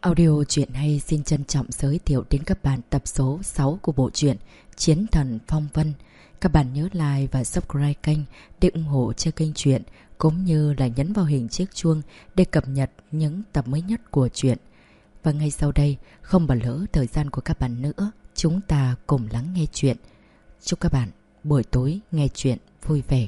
Audio truyện hay xin trân trọng giới thiệu đến các bạn tập số 6 của bộ truyện Chiến Thần Phong Vân. Các bạn nhớ like và subscribe kênh để ủng hộ cho kênh truyện, cũng như là nhấn vào hình chiếc chuông để cập nhật những tập mới nhất của truyện. Và ngay sau đây, không bỏ lỡ thời gian của các bạn nữa, chúng ta cùng lắng nghe truyện. Chúc các bạn buổi tối nghe truyện vui vẻ.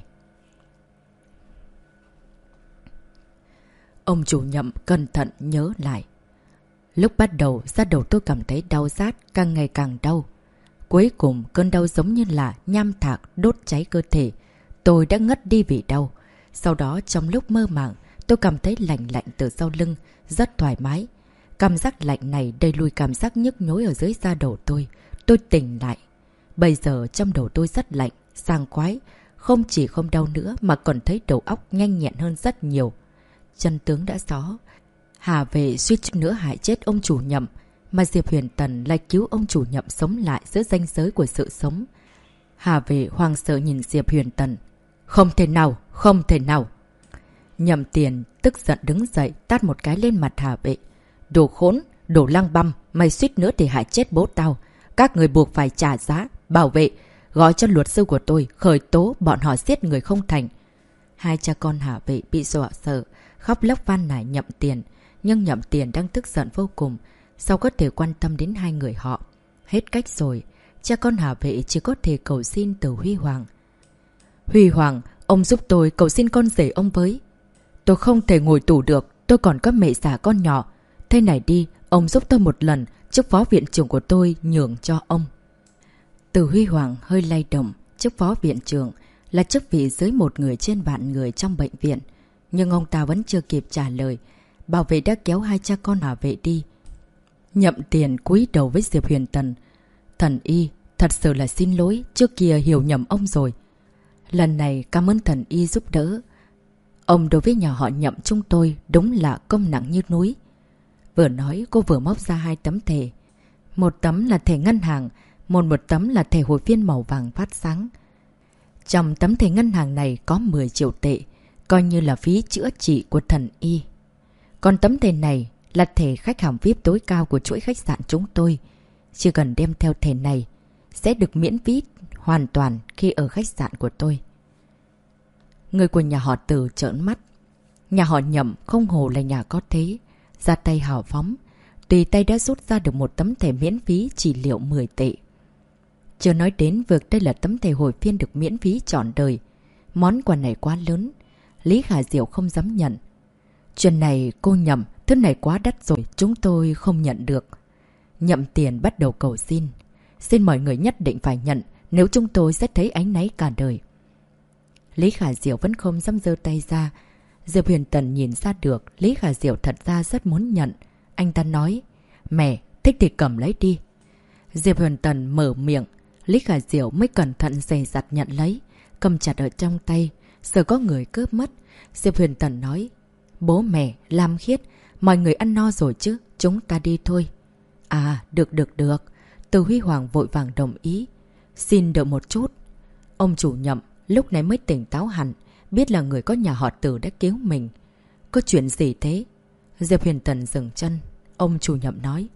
Ông chủ Nhậm cẩn thận nhớ lại. Lúc bắt đầu, da đầu tôi cảm thấy đau rát, càng ngày càng đau. Cuối cùng, cơn đau giống như là nham thạch đốt cháy cơ thể. Tôi đã ngất đi vì đau. Sau đó, trong lúc mơ màng, tôi cảm thấy lạnh lạnh từ sau lưng, rất thoải mái. Cảm giác lạnh này đẩy lùi cảm giác nhức nhối ở dưới da đầu tôi. Tôi tỉnh lại. Bây giờ trong đầu tôi rất lạnh, sảng khoái. Không chỉ không đau nữa mà còn thấy đầu óc nhanh nhẹn hơn rất nhiều. Chân tướng đã rõ. Hà Vệ suýt chút nữa hại chết ông chủ Nhậm, mà Diệp Huyền Tần lại cứu ông chủ Nhậm sống lại giữa ranh giới của sự sống. Hà Vệ hoang sợ nhìn Diệp Huyền Tần. Không thể nào, không thể nào. Nhậm Tiền tức giận đứng dậy tát một cái lên mặt Hà Vệ. Đồ khốn, đồ lăng băm, mày suýt nữa thì hại chết bố tao. Các người buộc phải trả giá, bảo vệ, gọi cho luật sư của tôi, khởi tố bọn họ giết người không thành. Hai cha con Hà Vệ bị dọa sợ, khóc lóc van nài Nhậm Tiền. Nhưng Nhậm Tiền đang tức giận vô cùng, sao có thể quan tâm đến hai người họ. Hết cách rồi, cha con Hà Vệ chỉ có thể cầu xin từ Huy Hoàng. Huy Hoàng, ông giúp tôi cầu xin con rể ông với. Tôi không thể ngồi tù được, tôi còn có mẹ già con nhỏ. Thế này đi, ông giúp tôi một lần, chức phó viện trưởng của tôi nhường cho ông. Từ Huy Hoàng hơi lay động, chức phó viện trưởng là chức vị dưới một người trên vạn người trong bệnh viện. Nhưng ông ta vẫn chưa kịp trả lời. Bảo vệ đã kéo hai cha con Hà Vệ đi. Nhậm Tiền cúi đầu với Diệp Huyền Tần. Thần y, thật sự là xin lỗi, trước kia hiểu nhầm ông rồi. Lần này cảm ơn thần y giúp đỡ. Ông đối với nhà họ Nhậm chúng tôi đúng là công nặng như núi. Vừa nói cô vừa móc ra hai tấm thẻ. Một tấm là thẻ ngân hàng, một tấm là thẻ hội viên màu vàng phát sáng. Trong tấm thẻ ngân hàng này có 10 triệu tệ, coi như là phí chữa trị của thần y. Còn tấm thẻ này là thẻ khách hàng VIP tối cao của chuỗi khách sạn chúng tôi. Chỉ cần đem theo thẻ này sẽ được miễn phí hoàn toàn khi ở khách sạn của tôi. Người của nhà họ Từ trợn mắt. Nhà họ Nhậm không hồ là nhà có thế, ra tay hào phóng, tùy tay đã rút ra được một tấm thẻ miễn phí trị liệu 10 tệ. Chưa nói đến việc đây là tấm thẻ hội viên được miễn phí trọn đời. Món quà này quá lớn, Lý Khả Diệu không dám nhận. Chuyện này cô Nhậm, thứ này quá đắt rồi, chúng tôi không nhận được. Nhậm Tiền bắt đầu cầu xin. Xin mọi người nhất định phải nhận, nếu chúng tôi sẽ thấy áy náy cả đời. Lý Khả Diệu vẫn không dám giơ tay ra. Diệp Huyền Tần nhìn ra được Lý Khả Diệu thật ra rất muốn nhận. Anh ta nói, mẹ, thích thì cầm lấy đi. Diệp Huyền Tần mở miệng, Lý Khả Diệu mới cẩn thận dè dặt nhận lấy, cầm chặt ở trong tay, sợ có người cướp mất. Diệp Huyền Tần nói, bố mẹ, Lam Khiết, mọi người ăn no rồi chứ, chúng ta đi thôi. À, được. Từ Huy Hoàng vội vàng đồng ý. Xin đợi một chút. Ông chủ Nhậm lúc này mới tỉnh táo hẳn, biết là người có nhà họ Từ đã cứu mình. Có chuyện gì thế? Diệp Huyền Tần dừng chân. Ông chủ Nhậm nói,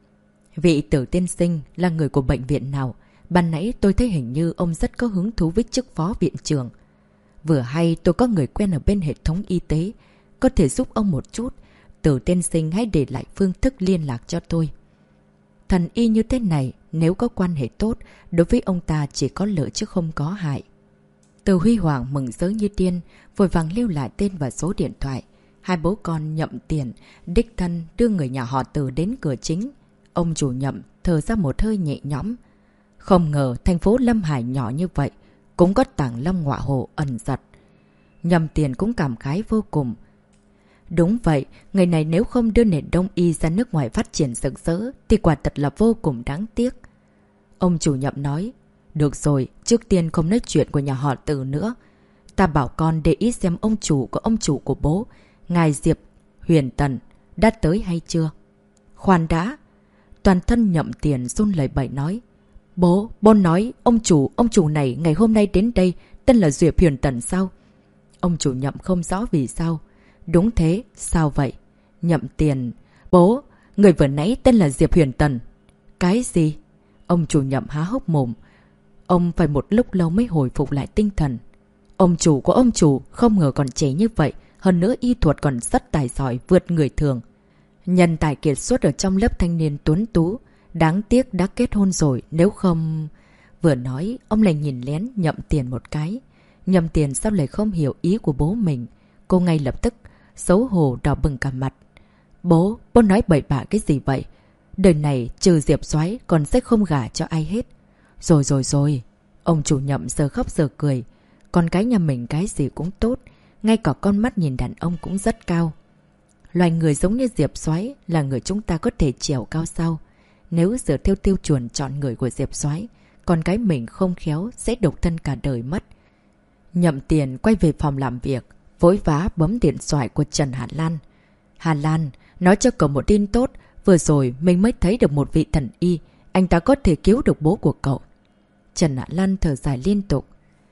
vị Tử tiên sinh là người của bệnh viện nào? Ban nãy tôi thấy hình như ông rất có hứng thú với chức phó viện trưởng. Vừa hay tôi có người quen ở bên hệ thống y tế, có thể giúp ông một chút. Tử tiên sinh hãy để lại phương thức liên lạc cho tôi. Thần y như thế này, nếu có quan hệ tốt, đối với ông ta chỉ có lợi chứ không có hại. Từ Huy Hoàng mừng rỡ như điên, vội vàng lưu lại tên và số điện thoại. Hai bố con Nhậm Tiền đích thân đưa người nhà họ Từ đến cửa chính. Ông chủ Nhậm thở ra một hơi nhẹ nhõm. Không ngờ thành phố Lâm Hải nhỏ như vậy cũng có tảng lâm ngọa hồ ẩn giật. Nhậm Tiền cũng cảm khái vô cùng. Đúng vậy, người này nếu không đưa nền đông y ra nước ngoài phát triển rực rỡ thì quả thật là vô cùng đáng tiếc. Ông chủ Nhậm nói, được rồi, trước tiên không nói chuyện của nhà họ Từ nữa. Ta bảo con để ý xem ông chủ của bố, ngài Diệp Huyền Tần, đã tới hay chưa? Khoan đã. Toàn thân Nhậm Tiền run lẩy bẩy nói, bố nói ông chủ này ngày hôm nay đến đây tên là Diệp Huyền Tần sao? Ông chủ Nhậm không rõ vì sao. Đúng thế, sao vậy? Nhậm Tiền, bố, Người vừa nãy tên là Diệp Huyền Tần. Cái gì? Ông chủ Nhậm há hốc mồm. Ông phải một lúc lâu mới hồi phục lại tinh thần. Ông chủ của ông chủ không ngờ còn trẻ như vậy. Hơn nữa y thuật còn rất tài giỏi vượt người thường. Nhân tài kiệt xuất ở trong lớp thanh niên tuấn tú. Đáng tiếc đã kết hôn rồi, nếu không... Vừa nói, ông lại nhìn lén Nhậm Tiền một cái. Nhậm Tiền sao lại không hiểu ý của bố mình. Cô ngay lập tức xấu hổ đỏ bừng cả mặt. Bố nói bậy bạ cái gì vậy? Đời này trừ Diệp Soái còn sẽ không gả cho ai hết. Rồi. Ông chủ Nhậm giờ khóc giờ cười. Con cái nhà mình cái gì cũng tốt. Ngay cả con mắt nhìn đàn ông cũng rất cao. Loài người giống như Diệp Soái là người chúng ta có thể trèo cao sao? Nếu dựa theo tiêu chuẩn chọn người của Diệp Soái, con cái mình không khéo sẽ độc thân cả đời mất. Nhậm Tiền quay về phòng làm việc, vội vã bấm điện thoại của Trần Hạ Lan. Hà Lan, nói cho cậu một tin tốt, vừa rồi mình mới thấy được một vị thần y, anh ta có thể cứu được bố của cậu. Trần Hạ Lan thở dài liên tục.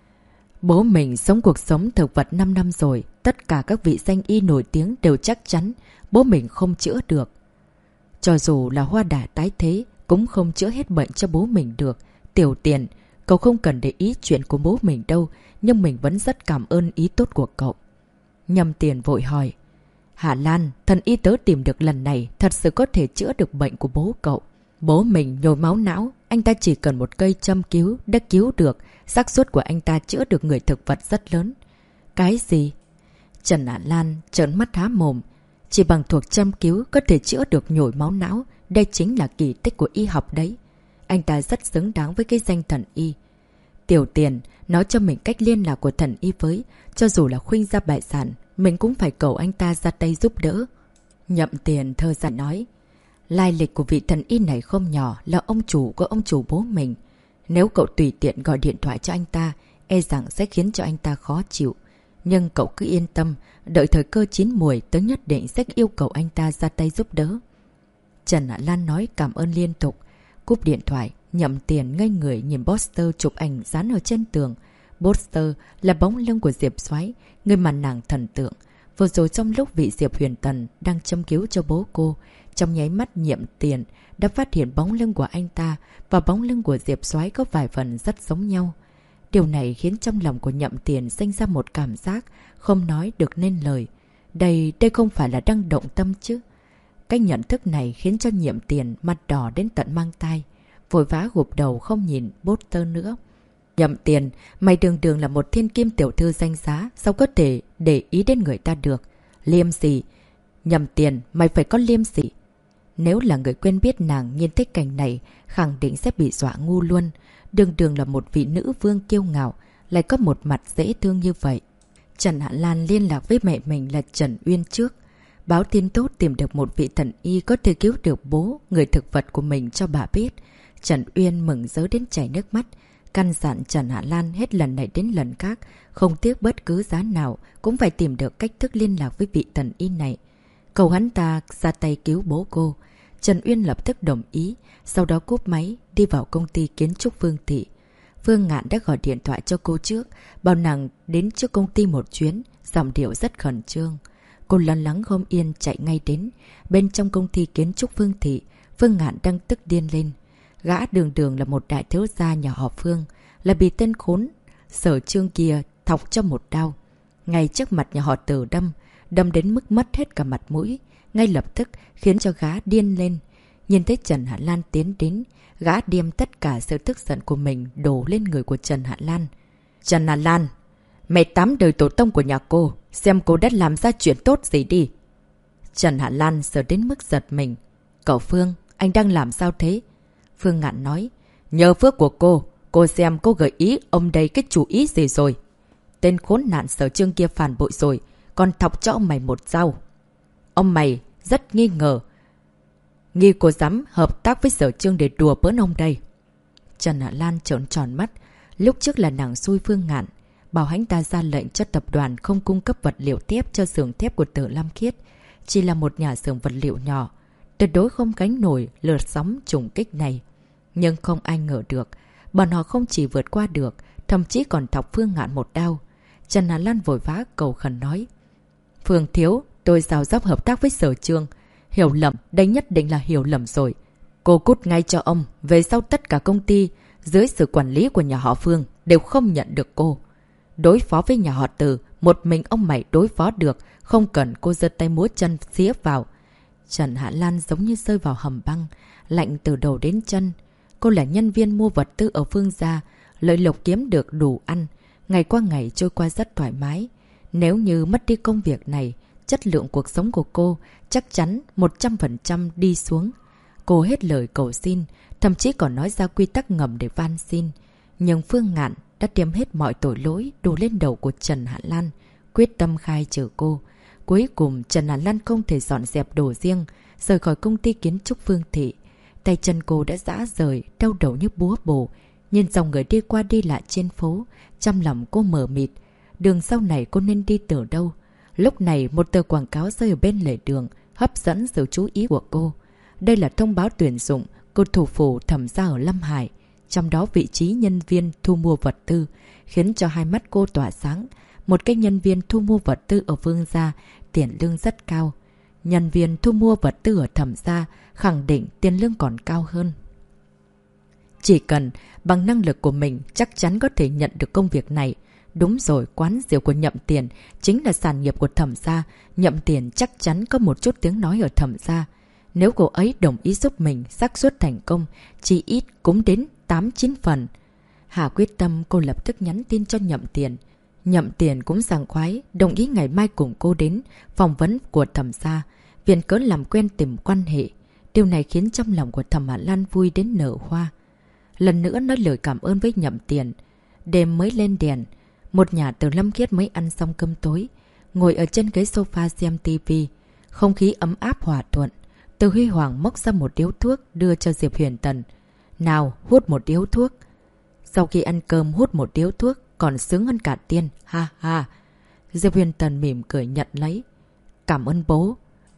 Bố mình sống cuộc sống thực vật 5 năm rồi, tất cả các vị danh y nổi tiếng đều chắc chắn bố mình không chữa được. Cho dù là hoa đà tái thế, cũng không chữa hết bệnh cho bố mình được. Tiểu Tiền, cậu không cần để ý chuyện của bố mình đâu, nhưng mình vẫn rất cảm ơn ý tốt của cậu. Nhâm Tiền vội hỏi. Hạ Lan, thần y tớ tìm được lần này thật sự có thể chữa được bệnh của bố cậu. Bố mình nhồi máu não, anh ta chỉ cần một cây châm cứu đã cứu được, xác suất của anh ta chữa được người thực vật rất lớn. Cái gì? Trần Hạ Lan trợn mắt há mồm. Chỉ bằng thuộc châm cứu có thể chữa được nhồi máu não, đây chính là kỳ tích của y học đấy. Anh ta rất xứng đáng với cái danh thần y. Tiểu Tiền, nói cho mình cách liên lạc của thần y với, cho dù là khuynh ra bại sản, mình cũng phải cầu anh ta ra tay giúp đỡ. Nhậm Tiền thơ dài nói. Lai lịch của vị thần y này không nhỏ, là ông chủ của ông chủ bố mình. Nếu cậu tùy tiện gọi điện thoại cho anh ta, e rằng sẽ khiến cho anh ta khó chịu. Nhưng cậu cứ yên tâm, đợi thời cơ chín muồi tớ nhất định sẽ yêu cầu anh ta ra tay giúp đỡ. Trần Hạ Lan nói cảm ơn liên tục. Cúp điện thoại, Nhậm Tiền ngây người nhìn poster chụp ảnh dán ở trên tường. Poster là bóng lưng của Diệp Soái, người mà nàng thần tượng. Vừa rồi trong lúc vị Diệp Huyền Tần đang châm cứu cho bố cô, trong nháy mắt Nhậm Tiền đã phát hiện bóng lưng của anh ta và bóng lưng của Diệp Soái có vài phần rất giống nhau. Điều này khiến trong lòng của Nhậm Tiền sinh ra một cảm giác không nói được nên lời. Đây không phải là đang động tâm chứ. Cái nhận thức này khiến cho Nhậm Tiền mặt đỏ đến tận mang tai, vội vã gục đầu không nhìn poster nữa. Nhậm Tiền, mày đường đường là một thiên kim tiểu thư danh giá, sao có thể để ý đến người ta được? Liêm sỉ. Nhậm Tiền, mày phải có liêm sỉ. Nếu là người quen biết nàng nhìn thấy cảnh này, khẳng định sẽ bị dọa ngu luôn. Đường đường là một vị nữ vương kiêu ngạo, lại có một mặt dễ thương như vậy. Trần Hạ Lan liên lạc với mẹ mình là Trần Uyên trước. Báo tin tốt tìm được một vị thần y có thể cứu được bố, người thực vật của mình cho bà biết. Trần Uyên mừng rỡ đến chảy nước mắt, căn dặn Trần Hạ Lan hết lần này đến lần khác, không tiếc bất cứ giá nào cũng phải tìm được cách thức liên lạc với vị thần y này. Cầu hắn ta ra tay cứu bố cô. Trần Uyên lập tức đồng ý, sau đó cúp máy, đi vào công ty kiến trúc Phương Thị. Phương Ngạn đã gọi điện thoại cho cô trước, bảo nàng đến trước công ty một chuyến, giọng điệu rất khẩn trương. Cô lo lắng không yên chạy ngay đến. Bên trong công ty kiến trúc Phương Thị, Phương Ngạn đang tức điên lên. Gã đường đường là một đại thiếu gia nhà họ Phương, là bị tên khốn Sở Trương kia thọc cho một đao. Ngay trước mặt nhà họ Từ đâm đến mức mất hết cả mặt mũi, ngay lập tức khiến cho gã điên lên. Nhìn thấy Trần Hạ Lan tiến đến, gã đem tất cả sự tức giận của mình đổ lên người của Trần Hạ Lan. Trần Hạ Lan, mẹ 8 đời tổ tông của nhà cô, xem cô đã làm ra chuyện tốt gì đi. Trần Hạ Lan sợ đến mức giật mình. Cậu Phương, anh đang làm sao thế? Phương Ngạn nói, nhờ phước của cô xem cô gợi ý ông đây cái chủ ý gì rồi. Tên khốn nạn Sở Trương kia phản bội rồi, còn thọc cho ông mày một dao. Ông mày rất nghi ngờ. Nghi cô dám hợp tác với Sở Trương để đùa bỡn ông đây. Trần Hạ Lan trợn tròn mắt. Lúc trước là nàng xui Phương Ngạn, bảo hắn ta ra lệnh cho tập đoàn không cung cấp vật liệu thép cho xưởng thép của Tử Lam Khiết. Chỉ là một nhà xưởng vật liệu nhỏ, tuyệt đối không gánh nổi lượt sóng trùng kích này. Nhưng không ai ngờ được, bọn họ không chỉ vượt qua được, thậm chí còn thọc Phương Ngạn một đao. Trần Hạ Lan vội vã cầu khẩn nói, Phương thiếu, tôi rào dốc hợp tác với Sở Trương. Hiểu lầm, đây nhất định là hiểu lầm rồi. Cô cút ngay cho ông, về sau tất cả công ty, dưới sự quản lý của nhà họ Phương, đều không nhận được cô. Đối phó với nhà họ Từ, một mình ông mày đối phó được, không cần cô giơ tay múa chân xía vào. Trần Hạ Lan giống như rơi vào hầm băng, lạnh từ đầu đến chân. Cô là nhân viên mua vật tư ở Phương gia, lợi lộc kiếm được đủ ăn, ngày qua ngày trôi qua rất thoải mái. Nếu như mất đi công việc này, chất lượng cuộc sống của cô chắc chắn 100% đi xuống. Cô hết lời cầu xin, thậm chí còn nói ra quy tắc ngầm để van xin. Nhưng Phương Ngạn đã tiêm hết mọi tội lỗi đổ lên đầu của Trần Hạ Lan, quyết tâm khai trừ cô. Cuối cùng Trần Hạ Lan không thể dọn dẹp đồ riêng, rời khỏi công ty kiến trúc Phương Thị. Tay chân cô đã rã rời, đau đầu như búa bổ. Nhìn dòng người đi qua đi lại trên phố, trong lòng cô mờ mịt. Đường sau này cô nên đi từ đâu? Lúc này một tờ quảng cáo rơi ở bên lề đường, hấp dẫn sự chú ý của cô. Đây là thông báo tuyển dụng của thủ phủ Thẩm gia ở Lâm Hải. Trong đó vị trí nhân viên thu mua vật tư, khiến cho hai mắt cô tỏa sáng. Một cái nhân viên thu mua vật tư ở Phương gia, tiền lương rất cao. Nhân viên thu mua vật tư ở Thẩm gia, khẳng định tiền lương còn cao hơn. Chỉ cần bằng năng lực của mình chắc chắn có thể nhận được công việc này. Đúng rồi, quán rượu của Nhậm Tiền chính là sản nghiệp của Thẩm gia. Nhậm Tiền chắc chắn có một chút tiếng nói ở Thẩm gia. Nếu cô ấy đồng ý giúp mình xác suất thành công, chỉ ít cũng đến 8-9 phần. Hà quyết tâm, cô lập tức nhắn tin cho Nhậm Tiền. Nhậm Tiền cũng sảng khoái, đồng ý ngày mai cùng cô đến phỏng vấn của Thẩm gia, viện cớ làm quen tìm quan hệ. Điều này khiến trong lòng của Thẩm Hạ Lan vui đến nở hoa. Lần nữa nói lời cảm ơn với Nhậm Tiền. Đêm mới lên đèn, một nhà Từ Lâm Khiết mới ăn xong cơm tối, ngồi ở trên ghế sofa xem tivi. Không khí ấm áp hòa thuận. Từ Huy Hoàng móc ra một điếu thuốc đưa cho Diệp Huyền Tần. Nào, hút một điếu thuốc. Sau khi ăn cơm hút một điếu thuốc còn sướng hơn cả tiên, ha ha. Diệp Huyền Tần mỉm cười nhận lấy. Cảm ơn bố.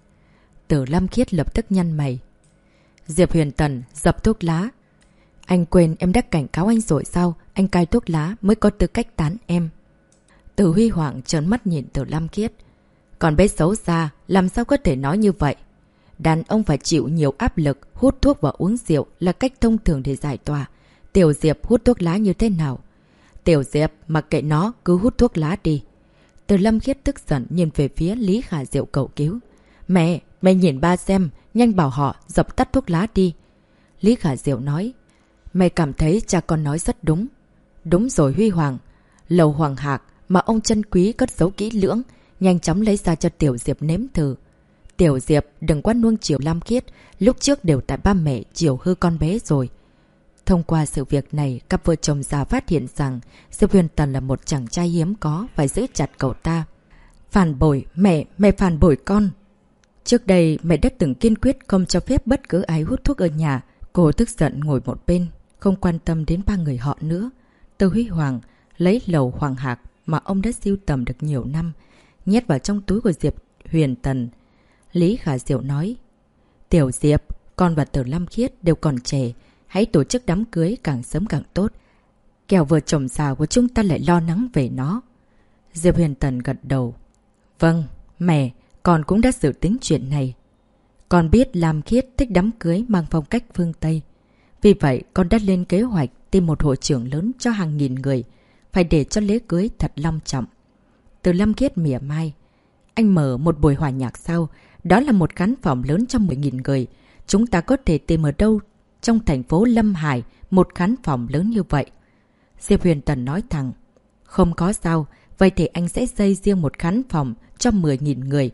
Từ Lâm Khiết lập tức nhăn mày. Diệp Huyền Tần dập thuốc lá. Anh quên em đã cảnh cáo anh rồi sao? Anh cai thuốc lá mới có tư cách tán em. Từ Huy Hoàng trợn mắt nhìn Từ Lâm Khiết. Còn bé xấu xa, làm sao có thể nói như vậy? Đàn ông phải chịu nhiều áp lực, hút thuốc và uống rượu là cách thông thường để giải tỏa. Tiểu Diệp hút thuốc lá như thế nào? Tiểu Diệp, mặc kệ nó, cứ hút thuốc lá đi. Từ Lâm Khiết tức giận nhìn về phía Lý Khả Diệu cầu cứu. Mẹ nhìn ba xem, nhanh bảo họ dập tắt thuốc lá đi. Lý Khả Diệu nói. Mẹ cảm thấy cha con nói rất đúng. Đúng rồi Huy Hoàng. Lầu Hoàng Hạc mà ông chân quý cất giấu kỹ lưỡng, nhanh chóng lấy ra cho Tiểu Diệp nếm thử. Tiểu Diệp đừng quá nuông chiều Lam Khiết, lúc trước đều tại ba mẹ chiều hư con bé rồi. Thông qua sự việc này, cặp vợ chồng già phát hiện rằng Diệp Huyền Tần là một chàng trai hiếm có, phải giữ chặt cậu ta. Phản bội, mẹ phản bội con. Trước đây mẹ đã từng kiên quyết không cho phép bất cứ ai hút thuốc ở nhà. Cô tức giận ngồi một bên, không quan tâm đến ba người họ nữa. Từ Huy Hoàng lấy lầu Hoàng Hạc mà ông đã sưu tầm được nhiều năm, nhét vào trong túi của Diệp Huyền Tần. Lý Khả Diệu nói. Tiểu Diệp, con và Từ Lâm Khiết đều còn trẻ, hãy tổ chức đám cưới càng sớm càng tốt. Kẻo vợ chồng già của chúng ta lại lo lắng về nó. Diệp Huyền Tần gật đầu. Vâng, mẹ, con cũng đã dự tính chuyện này. Con biết Lam Khiết thích đám cưới mang phong cách phương Tây. Vì vậy, con đã lên kế hoạch tìm một hội trường lớn cho hàng nghìn người, phải để cho lễ cưới thật long trọng. Từ Lâm Khiết mỉa mai. Anh mở một buổi hòa nhạc sau, đó là một khán phòng lớn cho 10.000 người. Chúng ta có thể tìm ở đâu trong thành phố Lâm Hải một khán phòng lớn như vậy? Diệp Huyền Tần nói thẳng. Không có sao, vậy thì anh sẽ xây riêng một khán phòng cho 10.000 người.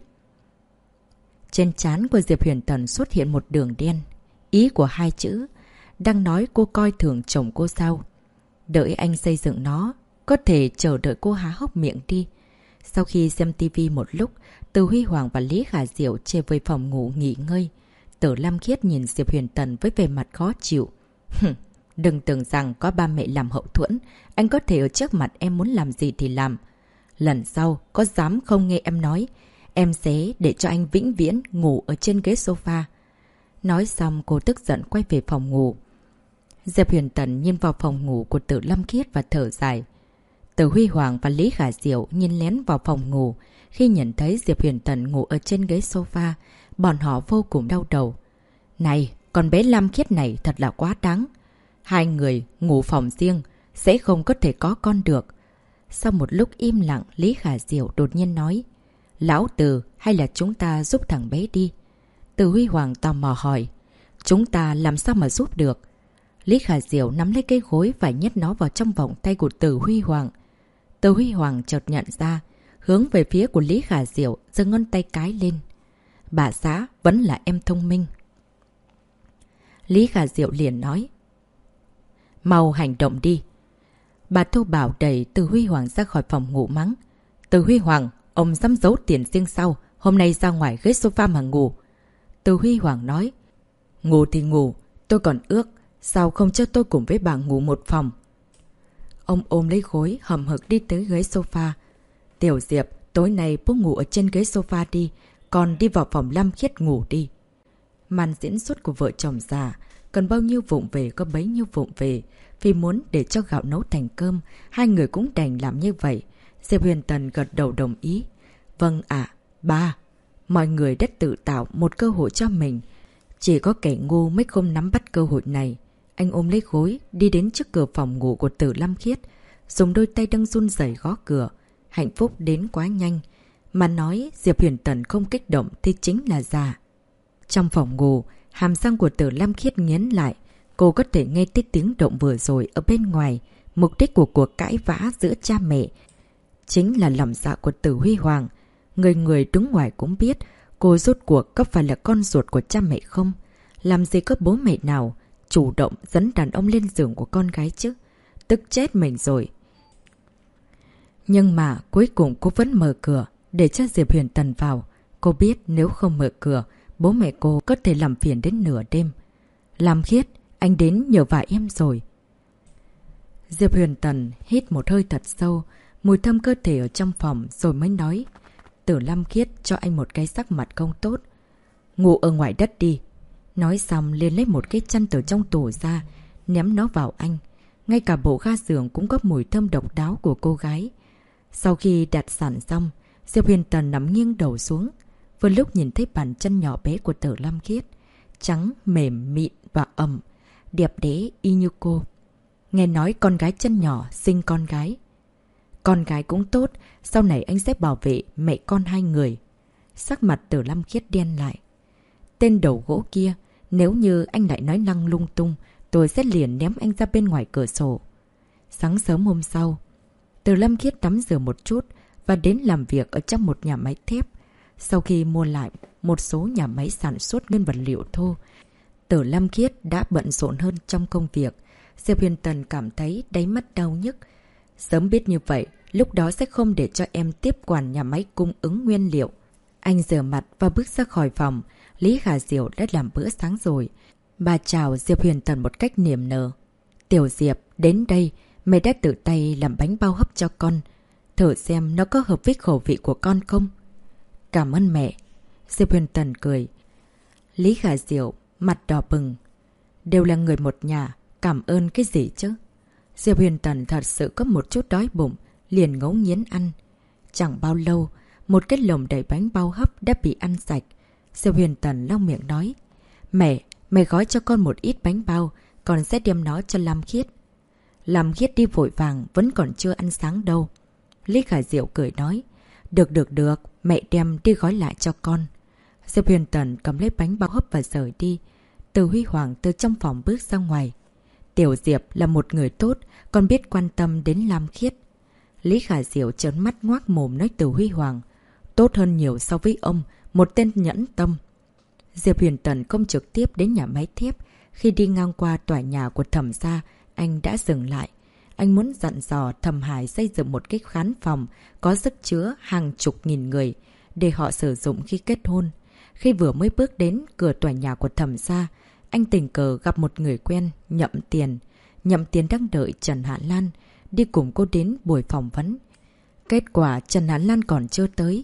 Trên trán của Diệp Huyền Tần xuất hiện một đường đen. Ý của hai chữ, đang nói cô coi thường chồng cô sao? Đợi anh xây dựng nó, có thể chờ đợi cô há hốc miệng đi. Sau khi xem tivi một lúc, Từ Huy Hoàng và Lý Khả Diệu trở về phòng ngủ nghỉ ngơi. Từ Lâm Khiết nhìn Diệp Huyền Tần với vẻ mặt khó chịu. Đừng tưởng rằng có ba mẹ làm hậu thuẫn, anh có thể ở trước mặt em muốn làm gì thì làm. Lần sau, có dám không nghe em nói, em sẽ để cho anh vĩnh viễn ngủ ở trên ghế sofa. Nói xong cô tức giận quay về phòng ngủ. Diệp Huyền Tần nhìn vào phòng ngủ của Từ Lâm Khiết và thở dài. Từ Huy Hoàng và Lý Khả Diệu nhìn lén vào phòng ngủ. Khi nhìn thấy Diệp Huyền Tần ngủ ở trên ghế sofa, bọn họ vô cùng đau đầu. Này, con bé Lam Khiết này thật là quá đáng. Hai người ngủ phòng riêng, sẽ không có thể có con được. Sau một lúc im lặng, Lý Khả Diệu đột nhiên nói. Lão Từ, hay là chúng ta giúp thằng bé đi? Từ Huy Hoàng tò mò hỏi. Chúng ta làm sao mà giúp được? Lý Khả Diệu nắm lấy cái gối và nhét nó vào trong vòng tay của Từ Huy Hoàng. Từ Huy Hoàng chợt nhận ra, hướng về phía của Lý Khả Diệu, giơ ngón tay cái lên. Bà xã vẫn là em thông minh. Lý Khả Diệu liền nói. Mau hành động đi. Bà thô bảo đẩy Từ Huy Hoàng ra khỏi phòng ngủ mắng. Từ Huy Hoàng, ông dám giấu tiền riêng sau, hôm nay ra ngoài ghế sofa mà ngủ. Từ Huy Hoàng nói. Ngủ thì ngủ, tôi còn ước, sao không cho tôi cùng với bà ngủ một phòng? Ông ôm lấy gối, hậm hực đi tới ghế sofa. Tiểu Diệp, tối nay bố ngủ ở trên ghế sofa đi, còn đi vào phòng Lam Khiết ngủ đi. Màn diễn xuất của vợ chồng già, cần bao nhiêu vụng về có bấy nhiêu vụng về. Vì muốn để cho gạo nấu thành cơm, hai người cũng đành làm như vậy. Diệp Huyền Tần gật đầu đồng ý. Vâng ạ, ba. Mọi người đã tự tạo một cơ hội cho mình. Chỉ có kẻ ngu mới không nắm bắt cơ hội này. Anh ôm lấy gối, đi đến trước cửa phòng ngủ của Từ Lam Khiết, dùng đôi tay đang run rẩy gõ cửa. Hạnh phúc đến quá nhanh. Mà nói Diệp Huyền Tần không kích động thì chính là giả. Trong phòng ngủ, hàm răng của Từ Lam Khiết nghiến lại. Cô có thể nghe thấy tiếng động vừa rồi ở bên ngoài. Mục đích của cuộc cãi vã giữa cha mẹ chính là lòng dạ của Từ Huy Hoàng. Người người đứng ngoài cũng biết cô rốt cuộc có phải là con ruột của cha mẹ không? Làm gì có bố mẹ nào chủ động dẫn đàn ông lên giường của con gái chứ? Tức chết mình rồi. Nhưng mà cuối cùng cô vẫn mở cửa để cho Diệp Huyền Tần vào. Cô biết nếu không mở cửa, bố mẹ cô có thể làm phiền đến nửa đêm. Lam Khiết, anh đến nhờ vả em rồi. Diệp Huyền Tần hít một hơi thật sâu, mùi thơm cơ thể ở trong phòng rồi mới nói. Từ Lam Khiết cho anh một cái sắc mặt không tốt. Ngủ ở ngoài đất đi. Nói xong liền lấy một cái chăn từ trong tủ ra, ném nó vào anh. Ngay cả bộ ga giường cũng có mùi thơm độc đáo của cô gái. Sau khi đặt sẵn xong, Diệp Huyền Tần nằm nghiêng đầu xuống. Vừa lúc nhìn thấy bàn chân nhỏ bé của Từ Lam Khiết, trắng, mềm, mịn và ẩm, đẹp đẽ y như cô. Nghe nói con gái chân nhỏ sinh con gái. Con gái cũng tốt, sau này anh sẽ bảo vệ mẹ con hai người. Sắc mặt Từ Lam Khiết đen lại. Tên đầu gỗ kia, nếu như anh lại nói năng lung tung, tôi sẽ liền ném anh ra bên ngoài cửa sổ. Sáng sớm hôm sau, Từ Lam Khiết tắm rửa một chút và đến làm việc ở trong một nhà máy thép. Sau khi mua lại một số nhà máy sản xuất nguyên vật liệu thô, Từ Lam Khiết đã bận rộn hơn trong công việc. Diệp Huyền Tần cảm thấy đáy mắt đau nhức. Sớm biết như vậy, lúc đó sẽ không để cho em tiếp quản nhà máy cung ứng nguyên liệu. Anh rửa mặt và bước ra khỏi phòng. Lý Khả Diệu đã làm bữa sáng rồi. Bà chào Diệp Huyền Tần một cách niềm nở. Tiểu Diệp, đến đây, mẹ đã tự tay làm bánh bao hấp cho con. Thử xem nó có hợp với khẩu vị của con không? Cảm ơn mẹ. Diệp Huyền Tần cười. Lý Khả Diệu mặt đỏ bừng. Đều là người một nhà, cảm ơn cái gì chứ? Diệp Huyền Tần thật sự có một chút đói bụng, liền ngấu nghiến ăn. Chẳng bao lâu, một cái lồng đầy bánh bao hấp đã bị ăn sạch. Diệp Huyền Tần lau miệng nói. Mẹ gói cho con một ít bánh bao, con sẽ đem nó cho Lam Khiết. Lam Khiết đi vội vàng, vẫn còn chưa ăn sáng đâu. Lý Khả Diệu cười nói. Được, mẹ đem đi gói lại cho con. Diệp Huyền Tần cầm lấy bánh bao hấp và rời đi. Từ Huy Hoàng từ trong phòng bước ra ngoài. Tiểu Diệp là một người tốt, còn biết quan tâm đến Lam Khiết. Lý Khả Diệu trợn mắt ngoác mồm nói Từ Huy Hoàng. Tốt hơn nhiều so với ông, một tên nhẫn tâm. Diệp Huyền Tần không trực tiếp đến nhà máy thép. Khi đi ngang qua tòa nhà của Thẩm gia, anh đã dừng lại. Anh muốn dặn dò Thẩm Hải xây dựng một cái khán phòng có sức chứa hàng chục nghìn người để họ sử dụng khi kết hôn. Khi vừa mới bước đến cửa tòa nhà của Thẩm gia, anh tình cờ gặp một người quen, Nhậm Tiền. Nhậm Tiền đang đợi Trần Hạ Lan đi cùng cô đến buổi phỏng vấn. Kết quả Trần Hạ Lan còn chưa tới,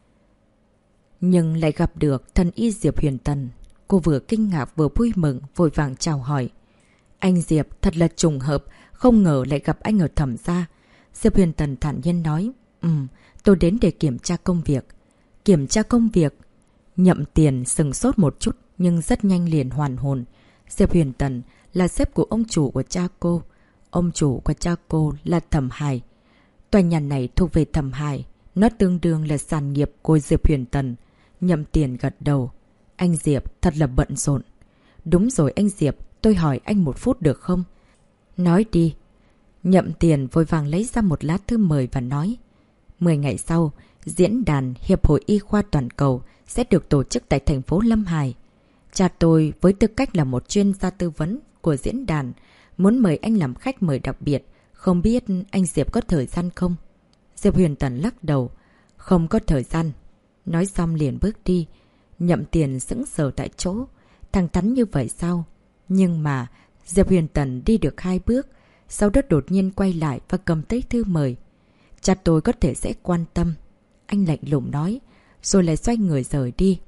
nhưng lại gặp được thần y Diệp Huyền Tần. Cô vừa kinh ngạc vừa vui mừng, vội vàng chào hỏi. Anh Diệp, thật là trùng hợp, không ngờ lại gặp anh ở Thẩm gia. Diệp Huyền Tần thản nhiên nói. Tôi đến để kiểm tra công việc. Kiểm tra công việc? Nhậm Tiền sừng sốt một chút nhưng rất nhanh liền hoàn hồn. Diệp Huyền Tần là sếp của ông chủ của cha cô. Ông chủ của cha cô là Thẩm Hải. Tòa nhà này thuộc về Thẩm Hải. Nó tương đương là sản nghiệp của Diệp Huyền Tần. Nhậm Tiền gật đầu. Anh Diệp thật là bận rộn. Đúng rồi anh Diệp, tôi hỏi anh một phút được không? Nói đi. Nhậm Tiền vội vàng lấy ra một lá thư mời và nói. 10 ngày sau, diễn đàn Hiệp hội Y khoa Toàn cầu sẽ được tổ chức tại thành phố Lâm Hải. Cha tôi với tư cách là một chuyên gia tư vấn của diễn đàn muốn mời anh làm khách mời đặc biệt. Không biết anh Diệp có thời gian không? Diệp Huyền Tần lắc đầu. Không có thời gian. Nói xong liền bước đi. Nhậm Tiền sững sờ tại chỗ. Thẳng thắn như vậy sao? Nhưng mà Diệp Huyền Tần đi được 2 bước. Sau đó đột nhiên quay lại và cầm tới thư mời. Cha tôi có thể sẽ quan tâm. Anh lạnh lùng nói. Rồi lại xoay người rời đi.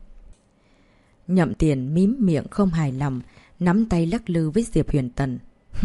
Nhậm Tiền mím miệng không hài lòng. Nắm tay lắc lư với Diệp Huyền Tần.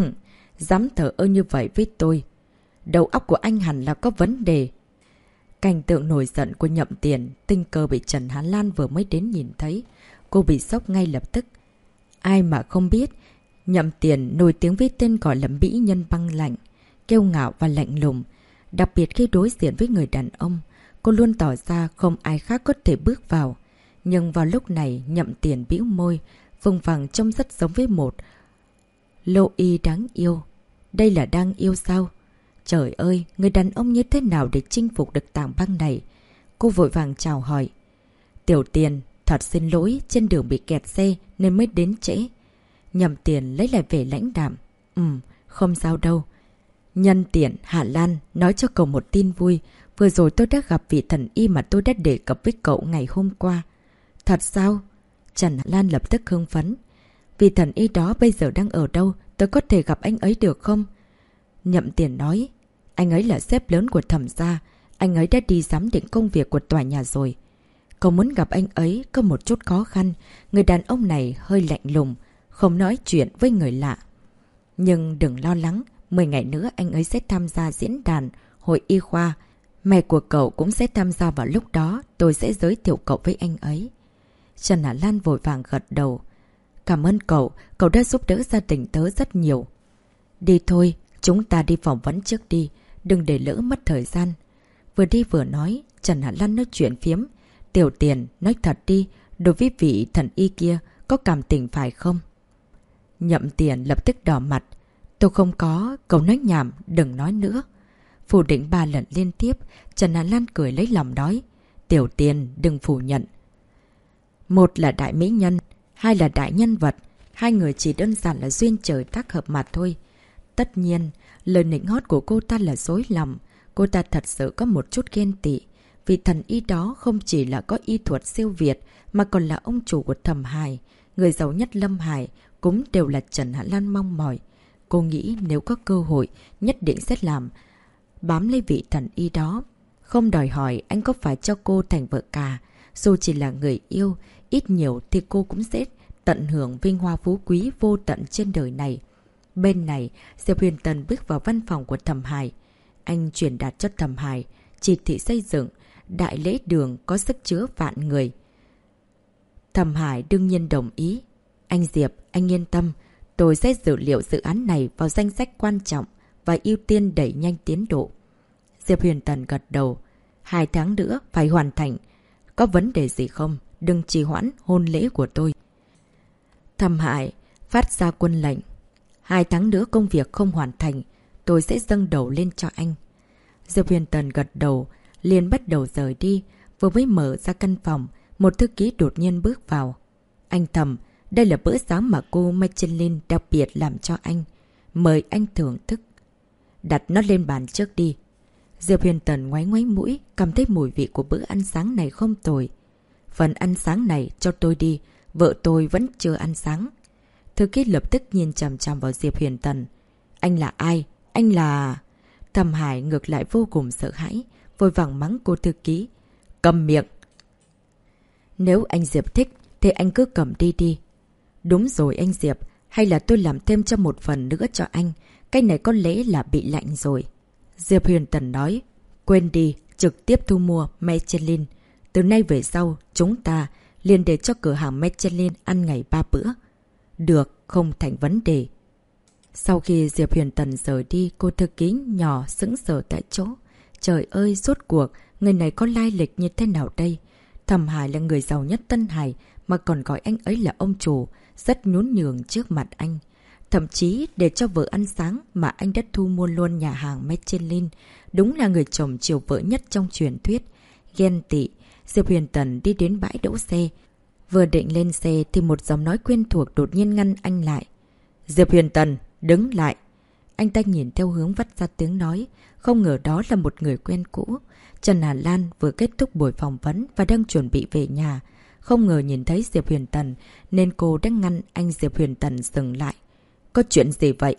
Dám thờ ơ như vậy với tôi. Đầu óc của anh hẳn là có vấn đề. Cảnh tượng nổi giận của Nhậm Tiền tình cờ bị Trần Hán Lan vừa mới đến nhìn thấy. Cô bị sốc ngay lập tức. Ai mà không biết, Nhậm Tiền nổi tiếng với tên gọi là mỹ nhân băng lạnh, kiêu ngạo và lạnh lùng. Đặc biệt khi đối diện với người đàn ông, cô luôn tỏ ra không ai khác có thể bước vào. Nhưng vào lúc này Nhậm Tiền bĩu môi, vùng vằng trông rất giống với một Lô Y đáng yêu. Đây là đang yêu sao? Trời ơi, người đàn ông như thế nào để chinh phục được tảng băng này? Cô vội vàng chào hỏi. Tiểu Tiền, thật xin lỗi, trên đường bị kẹt xe nên mới đến trễ. Nhậm Tiền lấy lại vẻ lãnh đạm. Không sao đâu. Nhân tiện, Hạ Lan nói cho cậu một tin vui. Vừa rồi tôi đã gặp vị thần y mà tôi đã đề cập với cậu ngày hôm qua. Thật sao? Trần Hạ Lan lập tức hưng phấn. Vị thần y đó bây giờ đang ở đâu? Tôi có thể gặp anh ấy được không? Nhậm Tiền nói. Anh ấy là sếp lớn của Thẩm gia. Anh ấy đã đi giám định công việc của tòa nhà rồi. Cậu muốn gặp anh ấy có một chút khó khăn. Người đàn ông này hơi lạnh lùng, không nói chuyện với người lạ. Nhưng đừng lo lắng, 10 ngày nữa anh ấy sẽ tham gia diễn đàn Hội Y khoa. Mẹ của cậu cũng sẽ tham gia vào lúc đó, tôi sẽ giới thiệu cậu với anh ấy. Trần Hạ Lan vội vàng gật đầu. Cảm ơn cậu, cậu đã giúp đỡ gia đình tớ rất nhiều. Đi thôi, chúng ta đi phỏng vấn trước đi, đừng để lỡ mất thời gian. Vừa đi vừa nói, Trần Hạ Lan nói chuyện phiếm. Tiểu Tiền, nói thật đi, đối với vị thần y kia, có cảm tình phải không? Nhậm Tiền lập tức đỏ mặt. Tôi không có, cậu nói nhảm, đừng nói nữa. Phủ định 3 lần liên tiếp, Trần Hạ Lan cười lấy lòng nói. Tiểu Tiền, đừng phủ nhận. Một là đại mỹ nhân, hai là đại nhân vật. Hai người chỉ đơn giản là duyên trời tác hợp mà thôi. Tất nhiên, lời nịnh hót của cô ta là dối lòng. Cô ta thật sự có một chút ghen tị. Vì thần y đó không chỉ là có y thuật siêu việt, mà còn là ông chủ của Thẩm Hải. Người giàu nhất Lâm Hải cũng đều là Trần Hạ Lan mong mỏi. Cô nghĩ nếu có cơ hội, nhất định sẽ làm bám lấy vị thần y đó. Không đòi hỏi anh có phải cho cô thành vợ cả. Dù chỉ là người yêu, ít nhiều thì cô cũng sẽ tận hưởng vinh hoa phú quý vô tận trên đời này. Bên này, Diệp Huyền Tần bước vào văn phòng của Thẩm Hải. Anh truyền đạt cho Thẩm Hải chỉ thị xây dựng đại lễ đường có sức chứa vạn người. Thẩm Hải đương nhiên đồng ý. Anh Diệp, anh yên tâm, tôi sẽ dự liệu dự án này vào danh sách quan trọng và ưu tiên đẩy nhanh tiến độ. Diệp Huyền Tần gật đầu. 2 tháng nữa phải hoàn thành. Có vấn đề gì không? Đừng trì hoãn hôn lễ của tôi. Thẩm Hải phát ra quân lệnh. 2 tháng nữa công việc không hoàn thành, tôi sẽ dâng đầu lên cho anh. Diệp Huyền Tần gật đầu, liền bắt đầu rời đi. Vừa mới mở ra căn phòng, một thư ký đột nhiên bước vào. Anh Thẩm, đây là bữa sáng mà cô Michelin đặc biệt làm cho anh. Mời anh thưởng thức. Đặt nó lên bàn trước đi. Diệp Huyền Tần ngoáy ngoáy mũi, cảm thấy mùi vị của bữa ăn sáng này không tồi. Phần ăn sáng này cho tôi đi, vợ tôi vẫn chưa ăn sáng. Thư ký lập tức nhìn chằm chằm vào Diệp Huyền Tần. Anh là ai? Anh là... Thẩm Hải ngược lại vô cùng sợ hãi, vội vàng mắng cô thư ký. Cầm miệng! Nếu anh Diệp thích, thì anh cứ cầm đi đi. Đúng rồi anh Diệp, hay là tôi làm thêm cho một phần nữa cho anh. Cái này có lẽ là bị lạnh rồi. Diệp Huyền Tần nói. Quên đi, trực tiếp thu mua Michelin. Từ nay về sau, chúng ta liền để cho cửa hàng Michelin ăn ngày 3 bữa. Được, không thành vấn đề. Sau khi Diệp Huyền Tần rời đi, cô thư ký nhỏ sững sờ tại chỗ. Trời ơi, rốt cuộc, người này có lai lịch như thế nào đây? Thẩm Hải là người giàu nhất Tân Hải, mà còn gọi anh ấy là ông chủ, rất nhún nhường trước mặt anh. Thậm chí để cho vợ ăn sáng mà anh đã thu mua luôn nhà hàng Michelin. Đúng là người chồng chiều vợ nhất trong truyền thuyết. Ghen tị, Diệp Huyền Tần đi đến bãi đỗ xe. Vừa định lên xe thì một giọng nói quen thuộc đột nhiên ngăn anh lại. Diệp Huyền Tần, đứng lại. Anh ta nhìn theo hướng vắt ra tiếng nói, không ngờ đó là một người quen cũ. Trần Hà Lan vừa kết thúc buổi phỏng vấn và đang chuẩn bị về nhà. Không ngờ nhìn thấy Diệp Huyền Tần nên cô đã ngăn anh Diệp Huyền Tần dừng lại. Có chuyện gì vậy?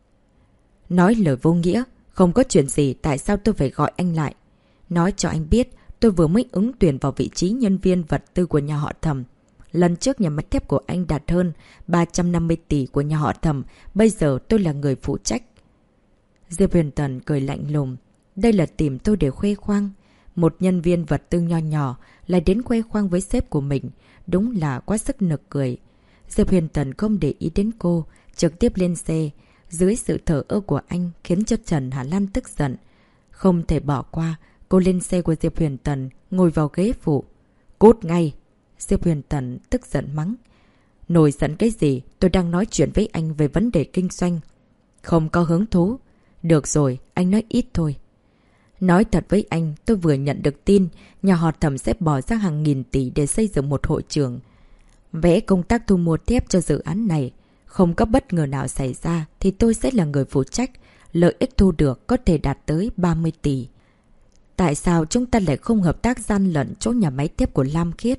Nói lời vô nghĩa, không có chuyện gì, tại sao tôi phải gọi anh lại? Nói cho anh biết, tôi vừa mới ứng tuyển vào vị trí nhân viên vật tư của nhà họ Thẩm. Lần trước nhà máy thép của anh đạt hơn 350 tỷ của nhà họ Thẩm, bây giờ tôi là người phụ trách. Diệp Huyền Tần cười lạnh lùng. Đây là tìm tôi để khoe khoang. Một nhân viên vật tư nho nhỏ lại đến khoe khoang với sếp của mình. Đúng là quá sức nực cười. Diệp Huyền Tần không để ý đến cô, trực tiếp lên xe. Dưới sự thờ ơ của anh khiến cho Trần Hà Lan tức giận. Không thể bỏ qua, cô lên xe của Diệp Huyền Tần, ngồi vào ghế phụ. Cút ngay! Diệp Huyền Tần tức giận mắng. Nổi giận cái gì? Tôi đang nói chuyện với anh về vấn đề kinh doanh. Không có hứng thú. Được rồi, anh nói ít thôi. Nói thật với anh, tôi vừa nhận được tin nhà họ Thẩm sẽ bỏ ra hàng nghìn tỷ để xây dựng một hội trường. Vẽ công tác thu mua thép cho dự án này. Không có bất ngờ nào xảy ra thì tôi sẽ là người phụ trách. Lợi ích thu được có thể đạt tới 30 tỷ. Tại sao chúng ta lại không hợp tác gian lận chỗ nhà máy thép của Lam Khiết?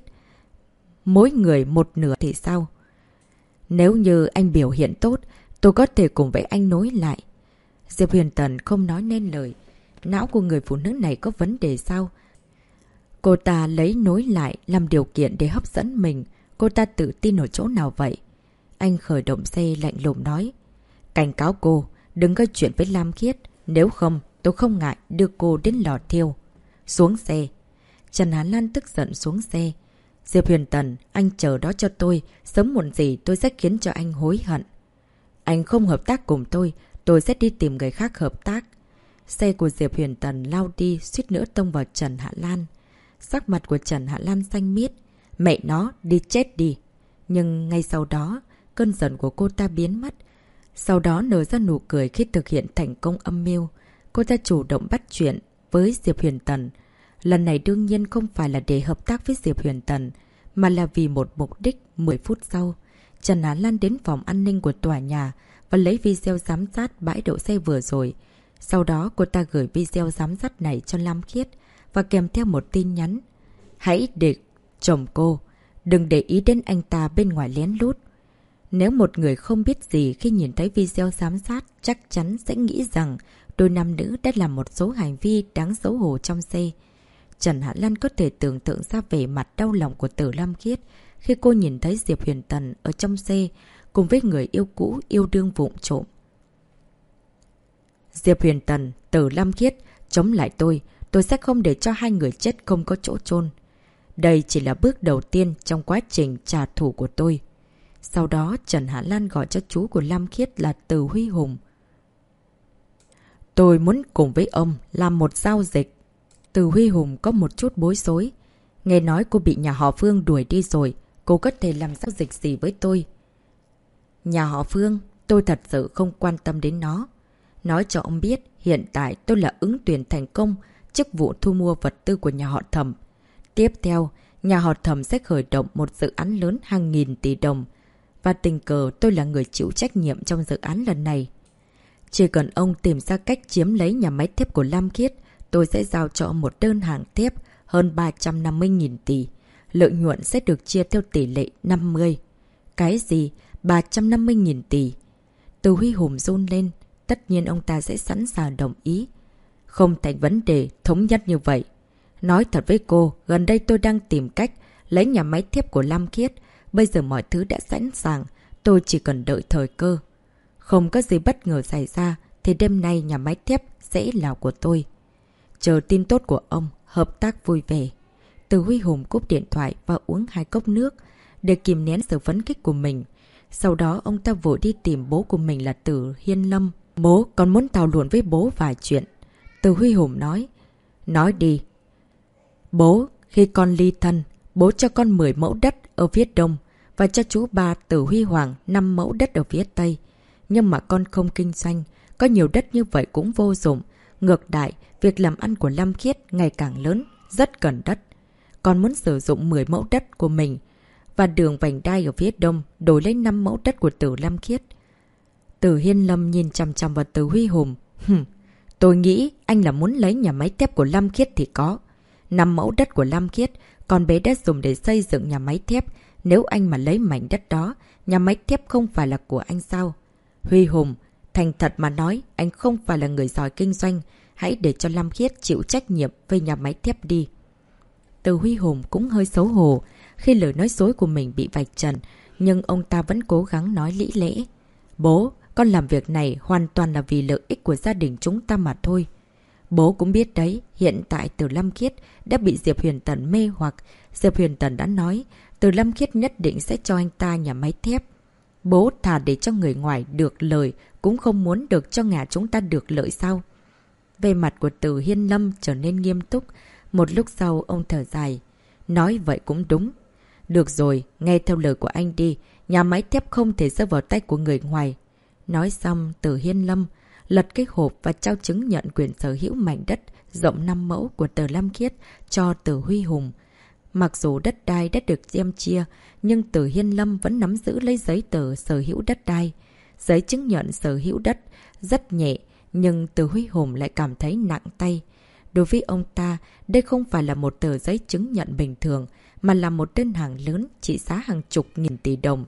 Mỗi người một nửa thì sao? Nếu như anh biểu hiện tốt, tôi có thể cùng với anh nối lại. Diệp Huyền Tần không nói nên lời. Não của người phụ nữ này có vấn đề sao? Cô ta lấy nối lại làm điều kiện để hấp dẫn mình. Cô ta tự tin ở chỗ nào vậy? Anh khởi động xe lạnh lùng nói. Cảnh cáo cô, đừng gây chuyện với Lam Khiết. Nếu không, tôi không ngại đưa cô đến lò thiêu. Xuống xe. Trần Hà Lan tức giận xuống xe. Diệp Huyền Tần, anh chờ đó cho tôi. Sớm muộn gì tôi sẽ khiến cho anh hối hận. Anh không hợp tác cùng tôi sẽ đi tìm người khác hợp tác. Xe của Diệp Huyền Tần lao đi, suýt nữa tông vào Trần Hạ Lan. Sắc mặt của Trần Hạ Lan xanh miết. Mẹ nó, đi chết đi. Nhưng ngay sau đó, cơn giận của cô ta biến mất. Sau đó nở ra nụ cười khi thực hiện thành công âm mưu. Cô ta chủ động bắt chuyện với Diệp Huyền Tần. Lần này đương nhiên không phải là để hợp tác với Diệp Huyền Tần, mà là vì một mục đích. 10 phút sau, Trần Á Lan đến phòng an ninh của tòa nhà và lấy video giám sát bãi đậu xe vừa rồi. Sau đó cô ta gửi video giám sát này cho Lam Khiết và kèm theo một tin nhắn. Hãy để chồng cô, đừng để ý đến anh ta bên ngoài lén lút. Nếu một người không biết gì khi nhìn thấy video giám sát chắc chắn sẽ nghĩ rằng đôi nam nữ đã làm một số hành vi đáng xấu hổ trong xe. Trần Hạ Lan có thể tưởng tượng ra vẻ mặt đau lòng của Tử Lam Khiết khi cô nhìn thấy Diệp Huyền Tần ở trong xe cùng với người yêu cũ yêu đương vụng trộm. Diệp Huyền Tần, Tử Lam Khiết, chống lại tôi sẽ không để cho hai người chết không có chỗ chôn. Đây chỉ là bước đầu tiên trong quá trình trả thù của tôi. Sau đó Trần Hạ Lan gọi cho chú của Lam Khiết là Từ Huy Hùng. Tôi muốn cùng với ông làm một giao dịch. Từ Huy Hùng có một chút bối rối. Nghe nói cô bị nhà họ Phương đuổi đi rồi, cô có thể làm giao dịch gì với tôi? Nhà họ Phương, tôi thật sự không quan tâm đến nó. Nói cho ông biết, hiện tại tôi là ứng tuyển thành công chức vụ thu mua vật tư của nhà họ Thẩm. Tiếp theo, nhà họ Thẩm sẽ khởi động một dự án lớn hàng nghìn tỷ đồng. Và tình cờ tôi là người chịu trách nhiệm trong dự án lần này. Chỉ cần ông tìm ra cách chiếm lấy nhà máy thép của Lam Khiết, tôi sẽ giao cho ông một đơn hàng thép hơn 350.000 tỷ. Lợi nhuận sẽ được chia theo tỷ lệ 50. Cái gì? 350.000 tỷ? Từ Huy Hùng run lên. Tất nhiên ông ta sẽ sẵn sàng đồng ý. Không thành vấn đề thống nhất như vậy. Nói thật với cô, gần đây tôi đang tìm cách lấy nhà máy thép của Lam Khiết. Bây giờ mọi thứ đã sẵn sàng. Tôi chỉ cần đợi thời cơ. Không có gì bất ngờ xảy ra thì đêm nay nhà máy thép sẽ là của tôi. Chờ tin tốt của ông, hợp tác vui vẻ. Từ Huy Hùng cúp điện thoại và uống 2 cốc nước để kìm nén sự phấn khích của mình. Sau đó ông ta vội đi tìm bố của mình là Từ Hiên Lâm. Bố, con muốn thảo luận với bố vài chuyện. Từ Huy Hùng nói. Nói đi. Bố, khi con ly thân, bố cho con 10 mẫu đất ở phía đông và cho chú ba Từ Huy Hoàng 5 mẫu đất ở phía tây. Nhưng mà con không kinh doanh, có nhiều đất như vậy cũng vô dụng. Ngược lại, việc làm ăn của Lâm Khiết ngày càng lớn, rất cần đất. Con muốn sử dụng 10 mẫu đất của mình và đường vành đai ở phía đông đổi lấy 5 mẫu đất của Từ Lâm Khiết. Từ Hiên Lâm nhìn chằm chằm vào Từ Huy Hùng. Tôi nghĩ anh là muốn lấy nhà máy thép của Lâm Khiết thì có. 5 mẫu đất của Lâm Khiết, con bé đã dùng để xây dựng nhà máy thép. Nếu anh mà lấy mảnh đất đó, nhà máy thép không phải là của anh sao? Huy Hùng, thành thật mà nói, anh không phải là người giỏi kinh doanh. Hãy để cho Lâm Khiết chịu trách nhiệm về nhà máy thép đi. Từ Huy Hùng cũng hơi xấu hổ khi lời nói dối của mình bị vạch trần, nhưng ông ta vẫn cố gắng nói lý lẽ. Bố, con làm việc này hoàn toàn là vì lợi ích của gia đình chúng ta mà thôi. Bố cũng biết đấy, hiện tại Từ Lâm Khiết đã bị Diệp Huyền Tần mê hoặc. Diệp Huyền Tần đã nói, Từ Lâm Khiết nhất định sẽ cho anh ta nhà máy thép. Bố thà để cho người ngoài được lợi, cũng không muốn được cho nhà chúng ta được lợi sao? Về mặt của Từ Hiên Lâm trở nên nghiêm túc. Một lúc sau ông thở dài. Nói vậy cũng đúng. Được rồi, nghe theo lời của anh đi. Nhà máy thép không thể rơi vào tay của người ngoài. Nói xong, Từ Hiên Lâm lật cái hộp và trao chứng nhận quyền sở hữu mảnh đất rộng 5 mẫu của Từ Lâm Khiết cho Từ Huy Hùng. Mặc dù đất đai đã được giêm chia, nhưng Từ Hiên Lâm vẫn nắm giữ lấy giấy tờ sở hữu đất đai. Giấy chứng nhận sở hữu đất rất nhẹ, nhưng Từ Huy Hùng lại cảm thấy nặng tay. Đối với ông ta, đây không phải là một tờ giấy chứng nhận bình thường, mà là một đơn hàng lớn trị giá hàng chục nghìn tỷ đồng.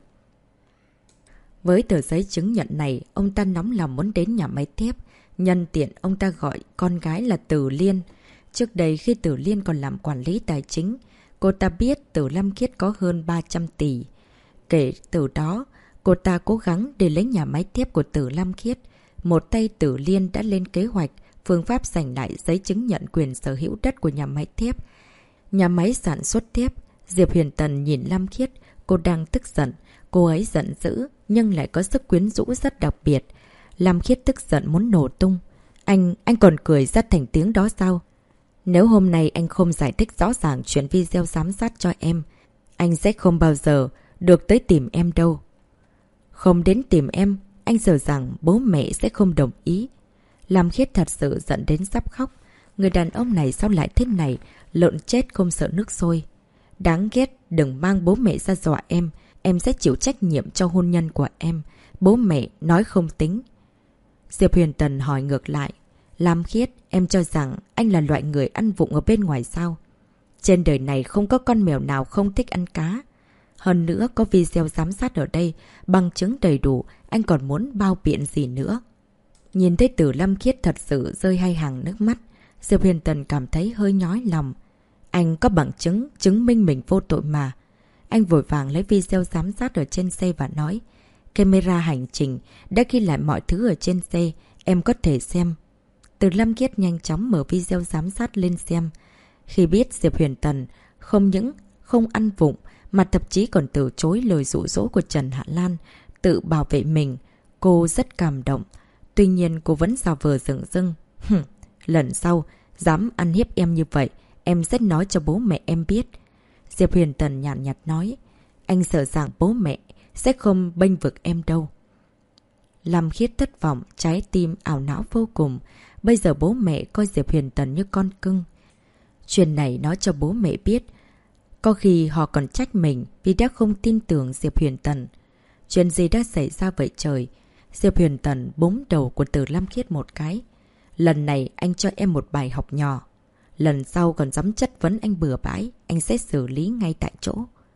Với tờ giấy chứng nhận này, ông ta nóng lòng muốn đến nhà máy thép. Nhân tiện, ông ta gọi con gái là Từ Liên. Trước đây khi Từ Liên còn làm quản lý tài chính, cô ta biết Từ Lâm Khiết có hơn 300 tỷ. Kể từ đó, cô ta cố gắng để lấy nhà máy thép của Từ Lâm Khiết. Một tay Từ Liên đã lên kế hoạch, phương pháp giành lại giấy chứng nhận quyền sở hữu đất của nhà máy thép. Nhà máy sản xuất thép. Diệp Huyền Tần nhìn Lâm Khiết, cô đang tức giận. Cô ấy giận dữ, nhưng lại có sức quyến rũ rất đặc biệt. Lâm Khiết tức giận muốn nổ tung. Anh còn cười ra thành tiếng đó sao? Nếu hôm nay anh không giải thích rõ ràng chuyện video giám sát cho em, anh sẽ không bao giờ được tới tìm em đâu. Không đến tìm em, anh sợ rằng bố mẹ sẽ không đồng ý. Lâm Khiết thật sự giận đến sắp khóc. Người đàn ông này sao lại thế này, lợn chết không sợ nước sôi. Đáng ghét, đừng mang bố mẹ ra dọa em sẽ chịu trách nhiệm cho hôn nhân của em. Bố mẹ nói không tính. Diệp Huyền Tần hỏi ngược lại. Lâm Khiết, em cho rằng anh là loại người ăn vụng ở bên ngoài sao? Trên đời này không có con mèo nào không thích ăn cá. Hơn nữa có video giám sát ở đây, bằng chứng đầy đủ, anh còn muốn bao biện gì nữa? Nhìn thấy Từ Lâm Khiết thật sự rơi hai hàng nước mắt, Diệp Huyền Tần cảm thấy hơi nhói lòng. Anh có bằng chứng, chứng minh mình vô tội mà. Anh vội vàng lấy video giám sát ở trên xe và nói, camera hành trình đã ghi lại mọi thứ ở trên xe, em có thể xem. Từ Lâm Khiết nhanh chóng mở video giám sát lên xem. Khi biết Diệp Huyền Tần không những không ăn vụng, mà thậm chí còn từ chối lời dụ dỗ của Trần Hạ Lan, tự bảo vệ mình, cô rất cảm động. Tuy nhiên cô vẫn giả vờ dửng dưng. Lần sau, dám ăn hiếp em như vậy, em sẽ nói cho bố mẹ em biết. Diệp Huyền Tần nhàn nhạt nói, anh sợ rằng bố mẹ sẽ không bênh vực em đâu. Lâm Khiết thất vọng, trái tim ảo não vô cùng. Bây giờ bố mẹ coi Diệp Huyền Tần như con cưng. Chuyện này nói cho bố mẹ biết. Có khi họ còn trách mình vì đã không tin tưởng Diệp Huyền Tần. Chuyện gì đã xảy ra vậy trời? Diệp Huyền Tần búng đầu của Từ Lâm Khiết một cái. Lần này anh cho em một bài học nhỏ. Lần sau còn dám chất vấn anh bừa bãi, anh sẽ xử lý ngay tại chỗ.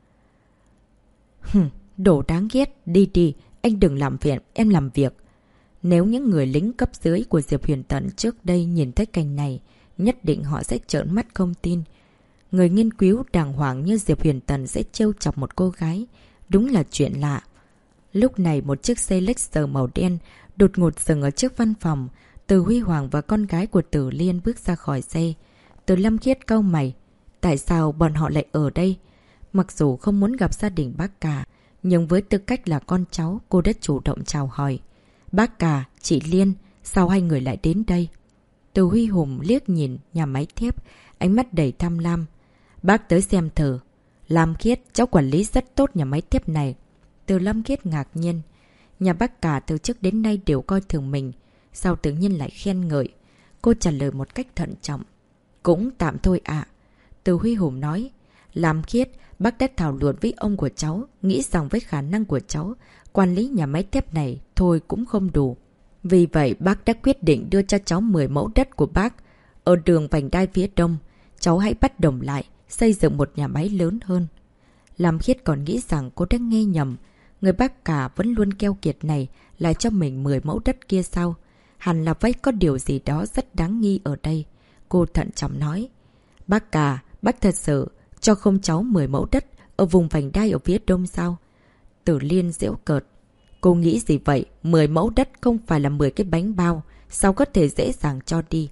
Đồ đáng ghét, đi, anh đừng làm phiền, em làm việc. Nếu những người lính cấp dưới của Diệp Huyền Tần trước đây nhìn thấy cảnh này, nhất định họ sẽ trợn mắt không tin. Người nghiên cứu đàng hoàng như Diệp Huyền Tần sẽ trêu chọc một cô gái. Đúng là chuyện lạ. Lúc này một chiếc xe Lexus màu đen đột ngột dừng ở trước văn phòng. Từ Huy Hoàng và con gái của Từ Liên bước ra khỏi xe. Từ Lâm Khiết cau mày. Tại sao bọn họ lại ở đây? Mặc dù không muốn gặp gia đình bác cả, nhưng với tư cách là con cháu, cô đã chủ động chào hỏi. Bác cả, chị Liên, sao hai người lại đến đây? Từ Huy Hùng liếc nhìn nhà máy thép, ánh mắt đầy tham lam. Bác tới xem thử. Lam Khiết, cháu quản lý rất tốt nhà máy thép này. Từ Lam Khiết ngạc nhiên. Nhà bác cả từ trước đến nay đều coi thường mình. Sao tự nhiên lại khen ngợi? Cô trả lời một cách thận trọng. Cũng tạm thôi ạ. Từ Huy Hùng nói. Lam Khiết, bác đã thảo luận với ông của cháu, nghĩ rằng với khả năng của cháu, quản lý nhà máy thép này thôi cũng không đủ. Vì vậy bác đã quyết định đưa cho cháu 10 mẫu đất của bác ở đường vành đai phía đông. Cháu hãy bắt đồng lại, xây dựng một nhà máy lớn hơn. Lam Khiết còn nghĩ rằng cô đã nghe nhầm. Người bác cả vẫn luôn keo kiệt này lại cho mình 10 mẫu đất kia sao? Hẳn là phải có điều gì đó rất đáng nghi ở đây. Cô thận trọng nói. Bác cả, bác thật sự cho không cháu 10 mẫu đất ở vùng vành đai ở phía đông sao? Tử Liên giễu cợt. Cô nghĩ gì vậy? 10 mẫu đất không phải là 10 cái bánh bao. Sao có thể dễ dàng cho đi?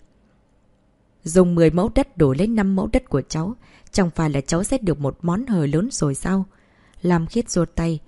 Dùng 10 mẫu đất đổi lấy 5 mẫu đất của cháu. Chẳng phải là cháu sẽ được một món hời lớn rồi sao? Lam Khiết giơ tay.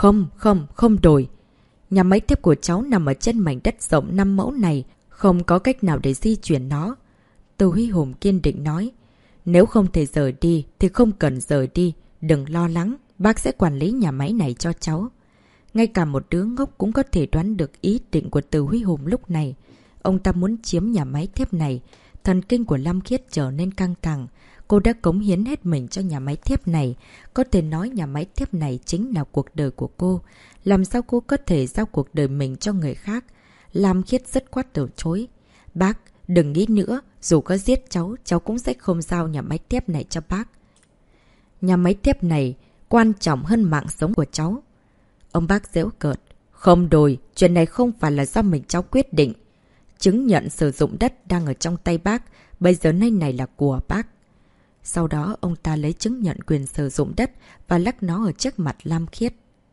Không đổi. Nhà máy thép của cháu nằm ở trên mảnh đất rộng 5 mẫu này. Không có cách nào để di chuyển nó. Từ Huy Hùng kiên định nói. Nếu không thể rời đi thì không cần rời đi. Đừng lo lắng. Bác sẽ quản lý nhà máy này cho cháu. Ngay cả một đứa ngốc cũng có thể đoán được ý định của Từ Huy Hùng lúc này. Ông ta muốn chiếm nhà máy thép này. Thần kinh của Lam Khiết trở nên căng thẳng. Cô đã cống hiến hết mình cho nhà máy thép này. Có thể nói nhà máy thép này chính là cuộc đời của cô. Làm sao cô có thể giao cuộc đời mình cho người khác? Lam Khiết rất khoát từ chối. Bác, đừng nghĩ nữa. Dù có giết cháu, cháu cũng sẽ không giao nhà máy thép này cho bác. Nhà máy thép này quan trọng hơn mạng sống của cháu. Ông bác giễu cợt. Không đổi, chuyện này không phải là do mình cháu quyết định. Chứng nhận sử dụng đất đang ở trong tay bác, bây giờ nơi này là của bác. Sau đó ông ta lấy chứng nhận quyền sử dụng đất và lắc nó ở trước mặt Lam Khiết.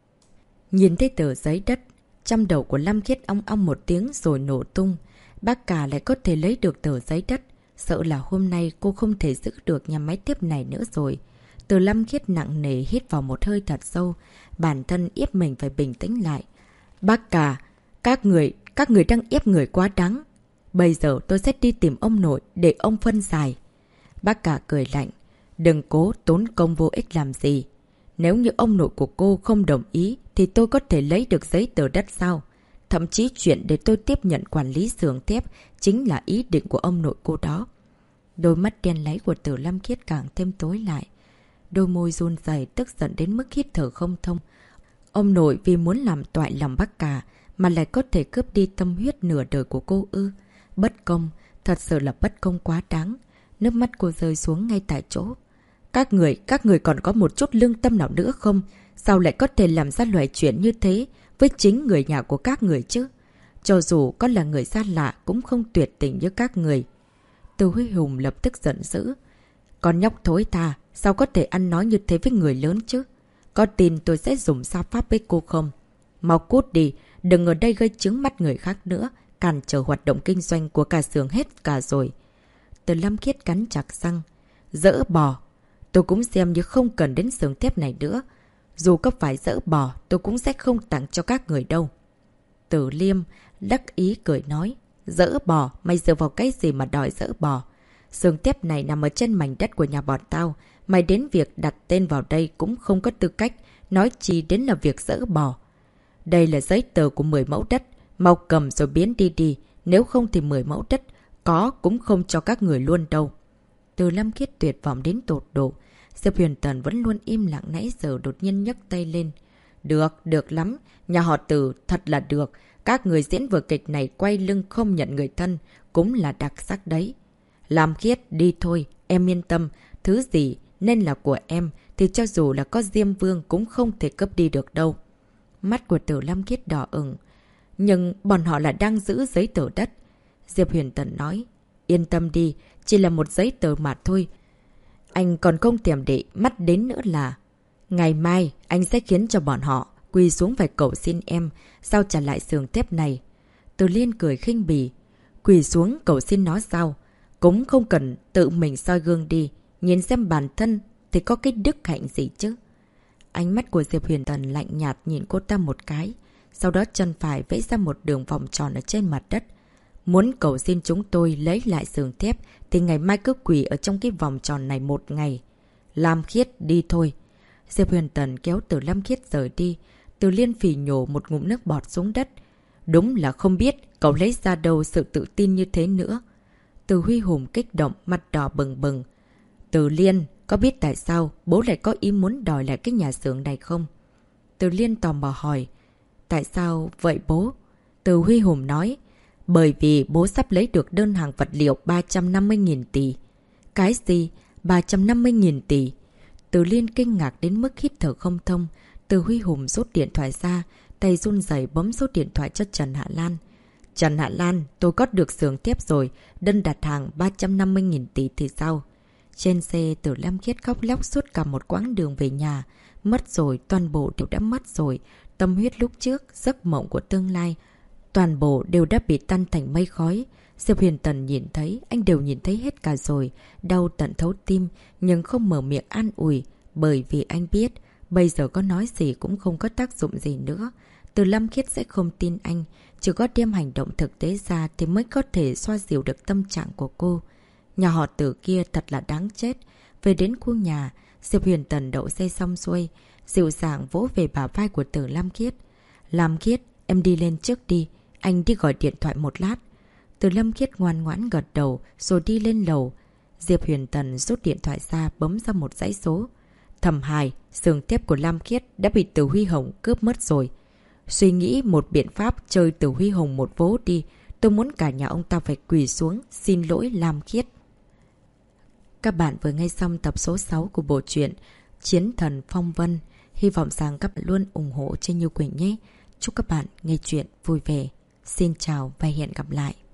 Nhìn thấy tờ giấy đất, trong đầu của Lam Khiết ong ong một tiếng rồi nổ tung. Bác cả lại có thể lấy được tờ giấy đất. Sợ là hôm nay cô không thể giữ được nhà máy thép này nữa rồi. Từ Lam Khiết nặng nề hít vào một hơi thật sâu. Bản thân ép mình phải bình tĩnh lại. Bác cả, các người đang ép người quá đáng. Bây giờ tôi sẽ đi tìm ông nội để ông phân giải. Bác cả cười lạnh. Đừng cố tốn công vô ích làm gì. Nếu như ông nội của cô không đồng ý thì tôi có thể lấy được giấy tờ đất sao? Thậm chí chuyện để tôi tiếp nhận quản lý xưởng thép chính là ý định của ông nội cô đó. Đôi mắt đen láy của Từ Lam Khiết càng thêm tối lại. Đôi môi run rẩy tức giận đến mức hít thở không thông. Ông nội vì muốn làm toại lòng bác cả mà lại có thể cướp đi tâm huyết nửa đời của cô ư? Bất công, thật sự là bất công quá đáng. Nước mắt cô rơi xuống ngay tại chỗ. Các người còn có một chút lương tâm nào nữa không? Sao lại có thể làm ra loại chuyện như thế với chính người nhà của các người chứ? Cho dù có là người xa lạ cũng không tuyệt tình như các người. Từ Huy Hùng lập tức giận dữ. Con nhóc thối tha, sao có thể ăn nói như thế với người lớn chứ? Có tin tôi sẽ dùng sa pháp với cô không? Mau cút đi, đừng ở đây gây chướng mắt người khác nữa, cản trở hoạt động kinh doanh của cả xưởng hết cả rồi. Từ Lam Khiết cắn chặt răng. Dỡ bỏ. Tôi cũng xem như không cần đến xưởng thép này nữa. Dù có phải dỡ bỏ, tôi cũng sẽ không tặng cho các người đâu. Tử Liêm đắc ý cười nói. Dỡ bỏ, mày dựa vào cái gì mà đòi dỡ bỏ? Xưởng thép này nằm ở trên mảnh đất của nhà bọn tao. Mày đến việc đặt tên vào đây cũng không có tư cách, nói chi đến là việc dỡ bỏ. Đây là giấy tờ của 10 mẫu đất. Mau cầm rồi biến đi đi. Nếu không thì 10 mẫu đất có cũng không cho các người luôn đâu. Từ Lam Khiết tuyệt vọng đến tột độ. Diệp Huyền Tần vẫn luôn im lặng nãy giờ đột nhiên nhấc tay lên. Được lắm. Nhà họ Từ thật là được. Các người diễn vở kịch này quay lưng không nhận người thân cũng là đặc sắc đấy. Lam Khiết đi thôi. Em yên tâm. Thứ gì nên là của em thì cho dù là có Diêm Vương cũng không thể cướp đi được đâu. Mắt của Từ Lam Khiết đỏ ửng. Nhưng bọn họ là đang giữ giấy tờ đất. Diệp Huyền Tần nói. Yên tâm đi. Chỉ là một giấy tờ mà thôi. Anh còn không thèm để mắt đến nữa là. Ngày mai anh sẽ khiến cho bọn họ quỳ xuống phải cầu xin em sao trả lại xưởng thép này. Từ Liên cười khinh bỉ. Quỳ xuống cầu xin nó sao? Cũng không cần tự mình soi gương đi. Nhìn xem bản thân thì có cái đức hạnh gì chứ? Ánh mắt của Diệp Huyền Tần lạnh nhạt nhìn cô ta một cái. Sau đó chân phải vẽ ra một đường vòng tròn ở trên mặt đất. Muốn cầu xin chúng tôi lấy lại sườn thép thì ngày mai cứ quỳ ở trong cái vòng tròn này một ngày. Lam Khiết đi thôi. Diệp Huyền Tần kéo Từ Lam Khiết rời đi. Từ Liên phì nhổ một ngụm nước bọt xuống đất. Đúng là không biết cậu lấy ra đâu sự tự tin như thế nữa. Từ Huy Hùng kích động, mặt đỏ bừng bừng. Từ Liên, có biết tại sao bố lại có ý muốn đòi lại cái nhà xưởng này không? Từ Liên tò mò hỏi. Tại sao vậy bố? Từ Huy Hùng nói. Bởi vì bố sắp lấy được đơn hàng vật liệu 350.000 tỷ. Cái gì? 350.000 tỷ? Từ Liên kinh ngạc đến mức hít thở không thông. Từ Huy Hùng rút điện thoại ra, tay run rẩy bấm số điện thoại cho Trần Hạ Lan. Trần Hạ Lan, tôi có được xưởng thép rồi, đơn đặt hàng 350.000 tỷ thì sao? Trên xe, Từ Lam Khiết khóc lóc suốt cả một quãng đường về nhà. Mất rồi, toàn bộ đều đã mất rồi. Tâm huyết lúc trước, giấc mộng của tương lai, toàn bộ đều đã bị tan thành mây khói. Diệp Huyền Tần nhìn thấy, anh đều nhìn thấy hết cả rồi. Đau tận thấu tim, nhưng không mở miệng an ủi. Bởi vì anh biết, bây giờ có nói gì cũng không có tác dụng gì nữa. Từ Lam Khiết sẽ không tin anh. Chỉ có đem hành động thực tế ra thì mới có thể xoa dịu được tâm trạng của cô. Nhà họ Từ kia thật là đáng chết. Về đến khu nhà, Diệp Huyền Tần đậu xe xong xuôi, dịu dàng vỗ về bả vai của Từ Lam Khiết. Lam Khiết, em đi lên trước đi. Anh đi gọi điện thoại một lát. Từ Lam Khiết ngoan ngoãn gật đầu rồi đi lên lầu. Diệp Huyền Tần rút điện thoại ra bấm ra một dãy số. Thẩm Hải, xưởng thép của Lam Khiết đã bị Từ Huy Hồng cướp mất rồi. Suy nghĩ một biện pháp chơi Từ Huy Hồng một vố đi. Tôi muốn cả nhà ông ta phải quỳ xuống xin lỗi Lam Khiết. Các bạn vừa nghe xong tập số 6 của bộ truyện Chiến Thần Phong Vân. Hy vọng rằng các bạn luôn ủng hộ trên Như Quỳnh nhé. Chúc các bạn nghe chuyện vui vẻ. Xin chào và hẹn gặp lại.